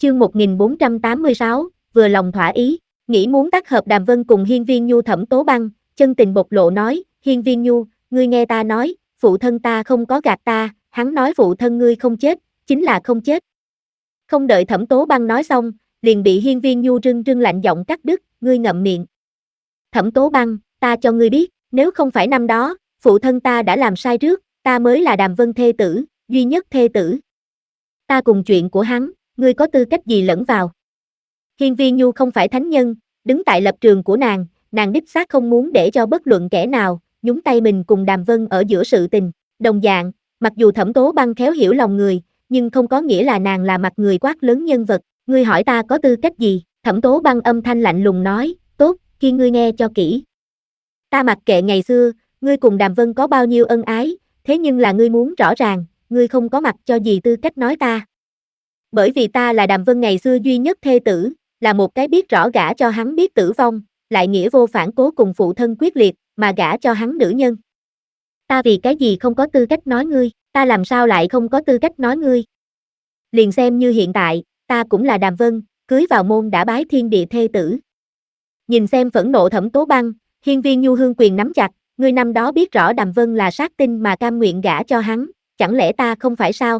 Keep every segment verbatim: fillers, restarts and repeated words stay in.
Chương một nghìn bốn trăm tám mươi sáu, vừa lòng thỏa ý, nghĩ muốn tác hợp Đàm Vân cùng Hiên Viên Nhu. Thẩm Tố Băng chân tình bộc lộ nói, Hiên Viên Nhu, ngươi nghe ta nói, phụ thân ta không có gạt ta, hắn nói phụ thân ngươi không chết, chính là không chết. Không đợi Thẩm Tố Băng nói xong, liền bị Hiên Viên Nhu rưng rưng lạnh giọng cắt đứt, ngươi ngậm miệng. Thẩm Tố Băng, ta cho ngươi biết, nếu không phải năm đó, phụ thân ta đã làm sai trước, ta mới là Đàm Vân thê tử, duy nhất thê tử. Ta cùng chuyện của hắn, ngươi có tư cách gì lẫn vào? Hiên Viên Nhu không phải thánh nhân, đứng tại lập trường của nàng, nàng đích xác không muốn để cho bất luận kẻ nào nhúng tay mình cùng Đàm Vân ở giữa sự tình. Đồng dạng, mặc dù Thẩm Tố Băng khéo hiểu lòng người, nhưng không có nghĩa là nàng là mặt người quát lớn nhân vật. Ngươi hỏi ta có tư cách gì? Thẩm Tố Băng âm thanh lạnh lùng nói, tốt, khi ngươi nghe cho kỹ. Ta mặc kệ ngày xưa, ngươi cùng Đàm Vân có bao nhiêu ân ái, thế nhưng là ngươi muốn rõ ràng, ngươi không có mặt cho gì tư cách nói ta. Bởi vì ta là Đàm Vân ngày xưa duy nhất thê tử, là một cái biết rõ gả cho hắn biết tử vong, lại nghĩa vô phản cố cùng phụ thân quyết liệt, mà gả cho hắn nữ nhân. Ta vì cái gì không có tư cách nói ngươi, ta làm sao lại không có tư cách nói ngươi? Liền xem như hiện tại, ta cũng là Đàm Vân, cưới vào môn đã bái thiên địa thê tử. Nhìn xem phẫn nộ Thẩm Tố Băng, Hiên Viên Nhu hương quyền nắm chặt, ngươi năm đó biết rõ Đàm Vân là sát tinh mà cam nguyện gả cho hắn, chẳng lẽ ta không phải sao?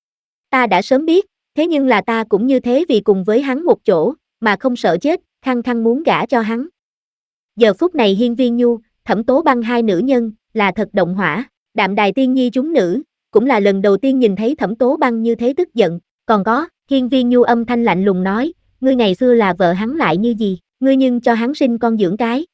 Ta đã sớm biết, thế nhưng là ta cũng như thế vì cùng với hắn một chỗ, mà không sợ chết, khăng khăng muốn gả cho hắn. Giờ phút này Hiên Viên Nhu, Thẩm Tố Băng hai nữ nhân, là thật động hỏa, Đạm Đài Tiên Nhi chúng nữ, cũng là lần đầu tiên nhìn thấy Thẩm Tố Băng như thế tức giận, còn có, Hiên Viên Nhu âm thanh lạnh lùng nói, ngươi ngày xưa là vợ hắn lại như gì, ngươi nhưng cho hắn sinh con dưỡng cái.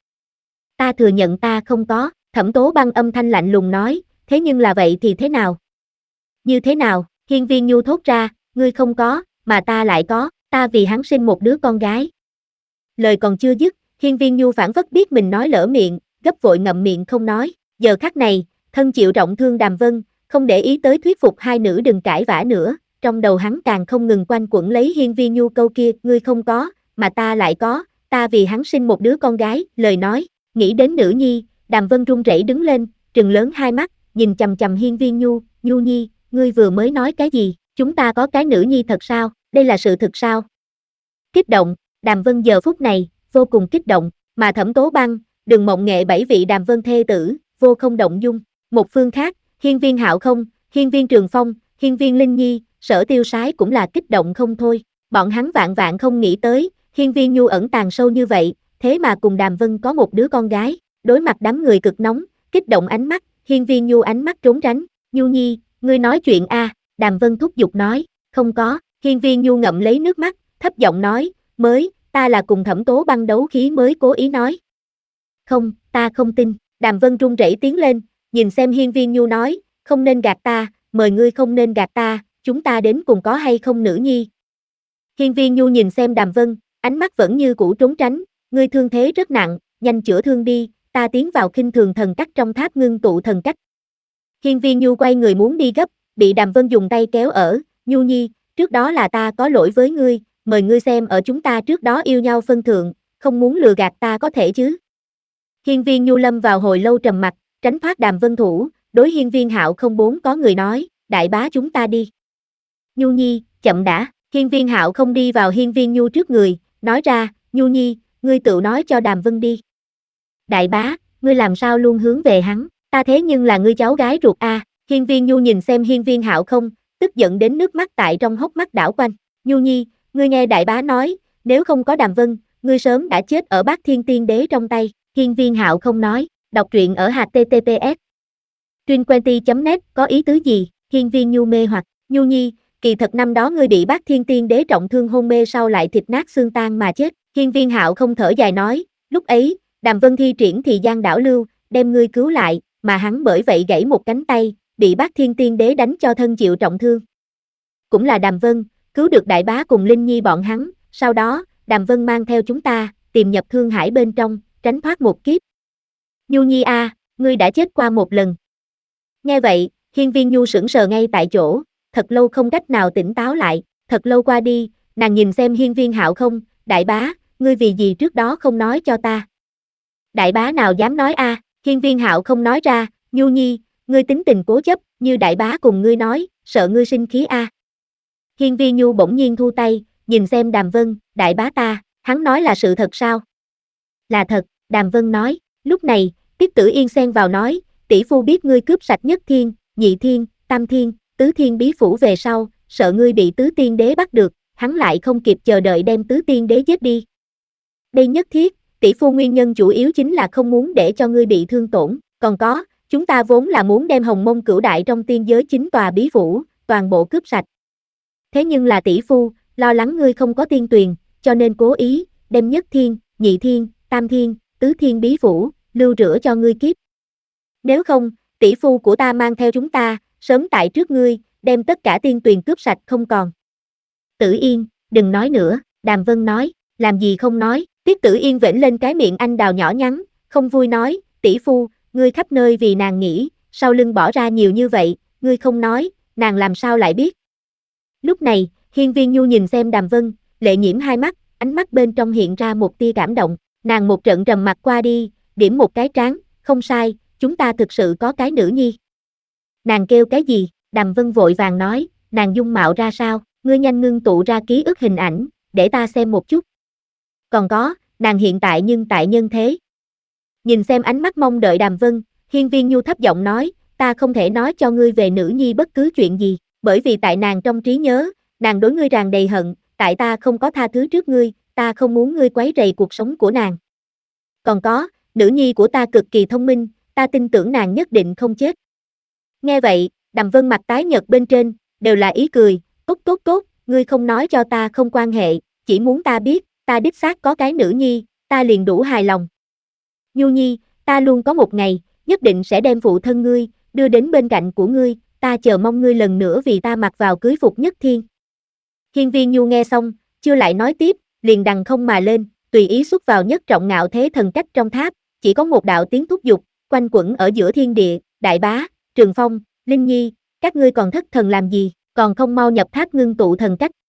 Ta thừa nhận ta không có, Thẩm Tố Băng âm thanh lạnh lùng nói, thế nhưng là vậy thì thế nào? Như thế nào? Hiên Viên Nhu thốt ra, ngươi không có, mà ta lại có, ta vì hắn sinh một đứa con gái. Lời còn chưa dứt, Hiên Viên Nhu phản phất biết mình nói lỡ miệng, gấp vội ngậm miệng không nói. Giờ khắc này, thân chịu trọng thương Đàm Vân, không để ý tới thuyết phục hai nữ đừng cãi vã nữa, trong đầu hắn càng không ngừng quanh quẩn lấy Hiên Viên Nhu câu kia, ngươi không có, mà ta lại có, ta vì hắn sinh một đứa con gái. Lời nói, nghĩ đến nữ nhi, Đàm Vân run rẩy đứng lên, trừng lớn hai mắt, nhìn chằm chằm Hiên Viên Nhu, Nhu nhi, ngươi vừa mới nói cái gì? Chúng ta có cái nữ nhi thật sao? Đây là sự thực sao? Kích động, Đàm Vân giờ phút này, vô cùng kích động, mà Thẩm Tố Băng, đừng mộng nghệ bảy vị Đàm Vân thê tử, vô không động dung. Một phương khác, Hiên Viên Hạo không, Hiên Viên Trường Phong, Hiên Viên Linh Nhi, Sở Tiêu Sái cũng là kích động không thôi. Bọn hắn vạn vạn không nghĩ tới, Hiên Viên Nhu ẩn tàng sâu như vậy, thế mà cùng Đàm Vân có một đứa con gái. Đối mặt đám người cực nóng, kích động ánh mắt, Hiên Viên Nhu ánh mắt trốn tránh. Nhu nhi, ngươi nói chuyện a? À, Đàm Vân thúc giục nói, không có. Hiên Viên Nhu ngậm lấy nước mắt, thấp giọng nói, mới, ta là cùng Thẩm Tố Băng đấu khí mới cố ý nói. Không, ta không tin. Đàm Vân run rẩy tiến lên, nhìn xem Hiên Viên Nhu nói, không nên gạt ta, mời ngươi không nên gạt ta, chúng ta đến cùng có hay không nữ nhi. Hiên Viên Nhu nhìn xem Đàm Vân, ánh mắt vẫn như cũ trốn tránh, ngươi thương thế rất nặng, nhanh chữa thương đi, ta tiến vào khinh thường thần cách trong tháp ngưng tụ thần cách. Hiên Viên Nhu quay người muốn đi gấp, bị Đàm Vân dùng tay kéo ở, Nhu nhi, trước đó là ta có lỗi với ngươi, mời ngươi xem ở chúng ta trước đó yêu nhau phân thượng, không muốn lừa gạt ta có thể chứ. Hiên Viên Nhu lâm vào hồi lâu trầm mặc, tránh thoát Đàm Vân thủ, đối Hiên Viên Hạo không bốn có người nói, đại bá chúng ta đi. Nhu nhi, chậm đã. Hiên Viên Hạo không đi vào Hiên Viên Nhu trước người, nói ra, Nhu nhi, ngươi tự nói cho Đàm Vân đi. Đại bá, ngươi làm sao luôn hướng về hắn, ta thế nhưng là ngươi cháu gái ruột a. À. Hiên Viên Nhu nhìn xem Hiên Viên Hạo không, tức giận đến nước mắt tại trong hốc mắt đảo quanh. Nhu nhi, ngươi nghe đại bá nói, nếu không có Đàm Vân, ngươi sớm đã chết ở Bát Thiên Tiên Đế trong tay. Hiên Viên Hạo không nói, đọc truyện ở H T T P S. Truyện chấm net có ý tứ gì? Hiên Viên Nhu mê hoặc, Nhu nhi, kỳ thật năm đó ngươi bị Bát Thiên Tiên Đế trọng thương hôn mê sau lại thịt nát xương tan mà chết. Hiên Viên Hạo không thở dài nói, lúc ấy, Đàm Vân thi triển thì gian đảo lưu, đem ngươi cứu lại, mà hắn bởi vậy gãy một cánh tay, bị Bát Thiên Tiên Đế đánh cho thân chịu trọng thương. Cũng là Đàm Vân, cứu được đại bá cùng Linh Nhi bọn hắn, sau đó, Đàm Vân mang theo chúng ta, tìm nhập Thương Hải bên trong, tránh thoát một kiếp. Nhu nhi a, à, ngươi đã chết qua một lần. Nghe vậy, Hiên Viên Nhu sững sờ ngay tại chỗ, thật lâu không cách nào tỉnh táo lại, thật lâu qua đi, nàng nhìn xem Hiên Viên Hạo không, đại bá, ngươi vì gì trước đó không nói cho ta. Đại bá nào dám nói a? À, Hiên Viên Hạo không nói ra, Nhu nhi, ngươi tính tình cố chấp, như đại bá cùng ngươi nói, sợ ngươi sinh khí a. À. Hiên Viên Nhu bỗng nhiên thu tay, nhìn xem Đàm Vân, đại bá ta, hắn nói là sự thật sao? Là thật, Đàm Vân nói, lúc này, Tiết Tử Yên xen vào nói, tỷ phu biết ngươi cướp sạch nhất thiên, nhị thiên, tam thiên, tứ thiên bí phủ về sau, sợ ngươi bị tứ tiên đế bắt được, hắn lại không kịp chờ đợi đem tứ tiên đế giết đi. Đây nhất thiết, tỷ phu nguyên nhân chủ yếu chính là không muốn để cho ngươi bị thương tổn, còn có, chúng ta vốn là muốn đem Hồng Mông Cửu Đại trong tiên giới chính tòa bí phủ, toàn bộ cướp sạch. Thế nhưng là tỷ phu, lo lắng ngươi không có tiên tuyền, cho nên cố ý, đem nhất thiên, nhị thiên, tam thiên, tứ thiên bí phủ, lưu rửa cho ngươi kiếp. Nếu không, tỷ phu của ta mang theo chúng ta, sớm tại trước ngươi, đem tất cả tiên tuyền cướp sạch không còn. Tử Yên, đừng nói nữa, Đàm Vân nói, làm gì không nói, Tiết Tử Yên vểnh lên cái miệng anh đào nhỏ nhắn, không vui nói, tỷ phu, ngươi khắp nơi vì nàng nghĩ, sau lưng bỏ ra nhiều như vậy, ngươi không nói, nàng làm sao lại biết. Lúc này, Hiên Viên Nhu nhìn xem Đàm Vân, lệ nhiễm hai mắt, ánh mắt bên trong hiện ra một tia cảm động, nàng một trận trầm mặt qua đi, điểm một cái trán, không sai, chúng ta thực sự có cái nữ nhi. Nàng kêu cái gì? Đàm Vân vội vàng nói, nàng dung mạo ra sao, ngươi nhanh ngưng tụ ra ký ức hình ảnh, để ta xem một chút. Còn có, nàng hiện tại nhưng tại nhân thế. Nhìn xem ánh mắt mong đợi Đàm Vân, Hiên Viên Nhu thấp giọng nói, ta không thể nói cho ngươi về nữ nhi bất cứ chuyện gì, bởi vì tại nàng trong trí nhớ, nàng đối ngươi tràn đầy hận, tại ta không có tha thứ trước ngươi, ta không muốn ngươi quấy rầy cuộc sống của nàng. Còn có, nữ nhi của ta cực kỳ thông minh, ta tin tưởng nàng nhất định không chết. Nghe vậy, Đàm Vân mặt tái nhợt bên trên, đều là ý cười, tốt tốt tốt, ngươi không nói cho ta không quan hệ, chỉ muốn ta biết, ta đích xác có cái nữ nhi, ta liền đủ hài lòng. Nhu nhi, ta luôn có một ngày, nhất định sẽ đem phụ thân ngươi, đưa đến bên cạnh của ngươi, ta chờ mong ngươi lần nữa vì ta mặc vào cưới phục nhất thiên. Hiên Viên Nhu nghe xong, chưa lại nói tiếp, liền đằng không mà lên, tùy ý xuất vào nhất trọng ngạo thế thần cách trong tháp, chỉ có một đạo tiếng thúc giục, quanh quẩn ở giữa thiên địa, đại bá, Trường Phong, Linh Nhi, các ngươi còn thất thần làm gì, còn không mau nhập tháp ngưng tụ thần cách.